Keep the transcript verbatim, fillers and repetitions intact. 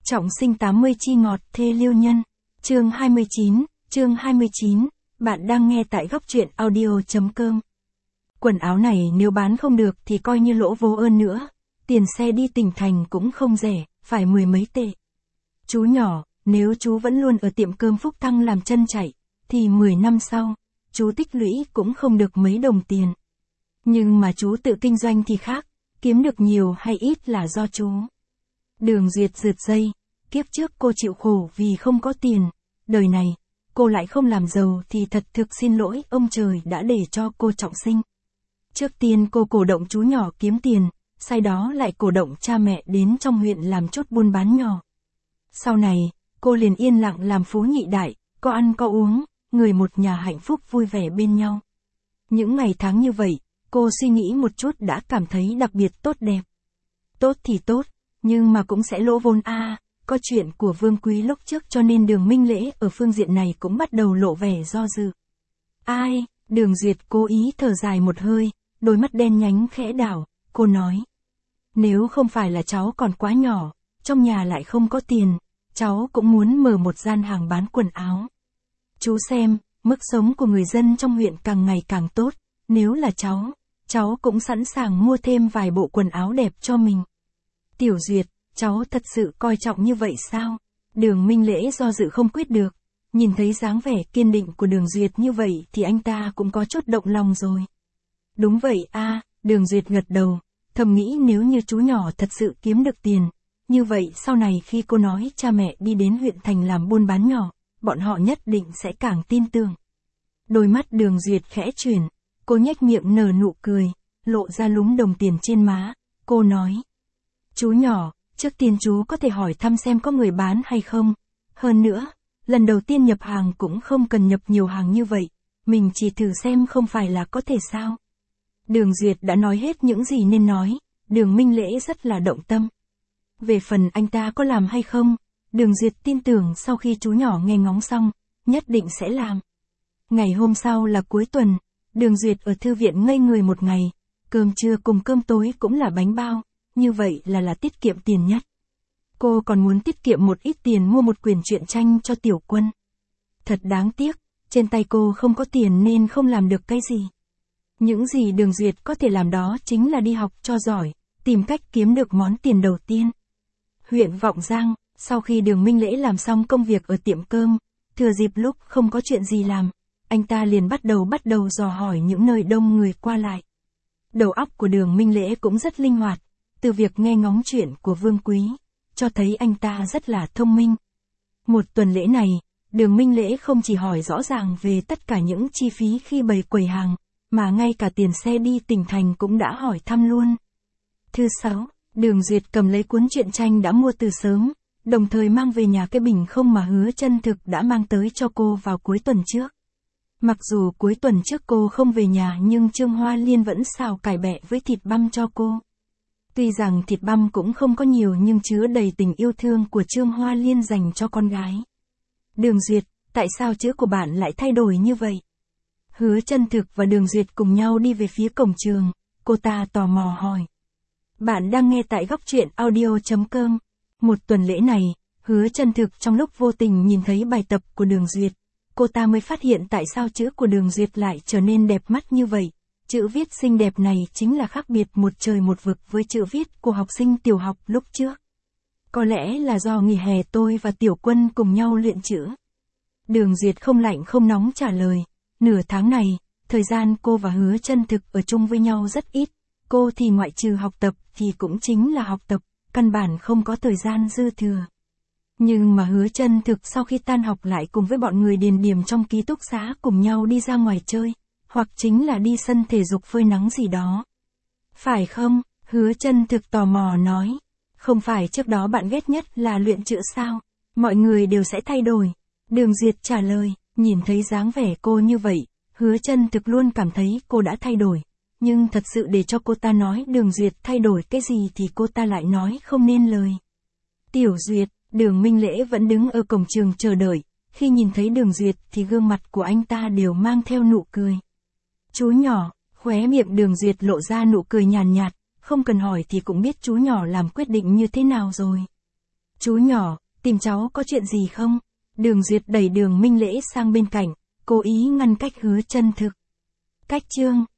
Trọng sinh tám mươi chi ngọt thê liêu nhân. Chương hai mươi chín, chương hai mươi chín, bạn đang nghe tại góc truyện audio.com. Quần áo này nếu bán không được thì coi như lỗ vô ơn nữa. Tiền xe đi tỉnh thành cũng không rẻ, phải mười mấy tệ. Chú nhỏ, nếu chú vẫn luôn ở tiệm cơm Phúc Thăng làm chân chạy, thì mười năm sau, chú tích lũy cũng không được mấy đồng tiền. Nhưng mà chú tự kinh doanh thì khác, kiếm được nhiều hay ít là do chú. Đường Duyệt rượt dây, kiếp trước cô chịu khổ vì không có tiền, đời này, cô lại không làm giàu thì thật thực xin lỗi ông trời đã để cho cô trọng sinh. Trước tiên cô cổ động chú nhỏ kiếm tiền, sau đó lại cổ động cha mẹ đến trong huyện làm chốt buôn bán nhỏ. Sau này, cô liền yên lặng làm phú nhị đại, có ăn có uống, người một nhà hạnh phúc vui vẻ bên nhau. Những ngày tháng như vậy, cô suy nghĩ một chút đã cảm thấy đặc biệt tốt đẹp. Tốt thì tốt, nhưng mà cũng sẽ lỗ vốn a. À, có chuyện của Vương Quý lúc trước cho nên Đường Minh Lễ ở phương diện này cũng bắt đầu lộ vẻ do dự. Ai, Đường Duyệt cố ý thở dài một hơi, đôi mắt đen nhánh khẽ đảo, cô nói. Nếu không phải là cháu còn quá nhỏ, trong nhà lại không có tiền, cháu cũng muốn mở một gian hàng bán quần áo. Chú xem, mức sống của người dân trong huyện càng ngày càng tốt, nếu là cháu, cháu cũng sẵn sàng mua thêm vài bộ quần áo đẹp cho mình. Tiểu Duyệt, cháu thật sự coi trọng như vậy sao? Đường Minh Lễ do dự không quyết được, nhìn thấy dáng vẻ kiên định của Đường Duyệt như vậy thì anh ta cũng có chút động lòng rồi. Đúng vậy a, à, Đường Duyệt gật đầu, thầm nghĩ nếu như chú nhỏ thật sự kiếm được tiền, như vậy sau này khi cô nói cha mẹ đi đến huyện thành làm buôn bán nhỏ, bọn họ nhất định sẽ càng tin tưởng. Đôi mắt Đường Duyệt khẽ chuyển, cô nhếch miệng nở nụ cười, lộ ra lúm đồng tiền trên má, cô nói. Chú nhỏ, trước tiên chú có thể hỏi thăm xem có người bán hay không. Hơn nữa, lần đầu tiên nhập hàng cũng không cần nhập nhiều hàng như vậy, mình chỉ thử xem không phải là có thể sao. Đường Duyệt đã nói hết những gì nên nói, Đường Minh Lễ rất là động tâm. Về phần anh ta có làm hay không, Đường Duyệt tin tưởng sau khi chú nhỏ nghe ngóng xong, nhất định sẽ làm. Ngày hôm sau là cuối tuần, Đường Duyệt ở thư viện ngây người một ngày, cơm trưa cùng cơm tối cũng là bánh bao. Như vậy là là tiết kiệm tiền nhất. Cô còn muốn tiết kiệm một ít tiền mua một quyển truyện tranh cho Tiểu Quân. Thật đáng tiếc, trên tay cô không có tiền nên không làm được cái gì. Những gì Đường Duyệt có thể làm đó chính là đi học cho giỏi, tìm cách kiếm được món tiền đầu tiên. Huyện Vọng Giang, sau khi Đường Minh Lễ làm xong công việc ở tiệm cơm, thừa dịp lúc không có chuyện gì làm, anh ta liền bắt đầu bắt đầu dò hỏi những nơi đông người qua lại. Đầu óc của Đường Minh Lễ cũng rất linh hoạt. Từ việc nghe ngóng chuyện của Vương Quý, cho thấy anh ta rất là thông minh. Một tuần lễ này, Đường Minh Lễ không chỉ hỏi rõ ràng về tất cả những chi phí khi bày quầy hàng, mà ngay cả tiền xe đi tỉnh thành cũng đã hỏi thăm luôn. Thứ sáu, Đường Duyệt cầm lấy cuốn truyện tranh đã mua từ sớm, đồng thời mang về nhà cái bình không mà Hứa Chân Thực đã mang tới cho cô vào cuối tuần trước. Mặc dù cuối tuần trước cô không về nhà nhưng Trương Hoa Liên vẫn xào cải bẹ với thịt băm cho cô. Tuy rằng thịt băm cũng không có nhiều nhưng chứa đầy tình yêu thương của Trương Hoa Liên dành cho con gái. Đường Duyệt, tại sao chữ của bạn lại thay đổi như vậy? Hứa Chân Thực và Đường Duyệt cùng nhau đi về phía cổng trường, cô ta tò mò hỏi. Bạn đang nghe tại góc truyện audio.com. Một tuần lễ này, Hứa Chân Thực trong lúc vô tình nhìn thấy bài tập của Đường Duyệt, cô ta mới phát hiện tại sao chữ của Đường Duyệt lại trở nên đẹp mắt như vậy. Chữ viết xinh đẹp này chính là khác biệt một trời một vực với chữ viết của học sinh tiểu học lúc trước. Có lẽ là do nghỉ hè tôi và Tiểu Quân cùng nhau luyện chữ. Đường Duyệt không lạnh không nóng trả lời. Nửa tháng này, thời gian cô và Hứa Chân Thực ở chung với nhau rất ít. Cô thì ngoại trừ học tập thì cũng chính là học tập, căn bản không có thời gian dư thừa. Nhưng mà Hứa Chân Thực sau khi tan học lại cùng với bọn người điền điểm trong ký túc xá cùng nhau đi ra ngoài chơi. Hoặc chính là đi sân thể dục phơi nắng gì đó. Phải không? Hứa Chân Thực tò mò nói. Không phải trước đó bạn ghét nhất là luyện chữ sao? Mọi người đều sẽ thay đổi. Đường Duyệt trả lời, nhìn thấy dáng vẻ cô như vậy, Hứa Chân Thực luôn cảm thấy cô đã thay đổi. Nhưng thật sự để cho cô ta nói Đường Duyệt thay đổi cái gì thì cô ta lại nói không nên lời. Tiểu Duyệt, Đường Minh Lễ vẫn đứng ở cổng trường chờ đợi. Khi nhìn thấy Đường Duyệt thì gương mặt của anh ta đều mang theo nụ cười. Chú nhỏ, khóe miệng Đường Duyệt lộ ra nụ cười nhàn nhạt, không cần hỏi thì cũng biết chú nhỏ làm quyết định như thế nào rồi. Chú nhỏ, tìm cháu có chuyện gì không? Đường Duyệt đẩy Đường Minh Lễ sang bên cạnh, cố ý ngăn cách Hứa chân thực. Cách chương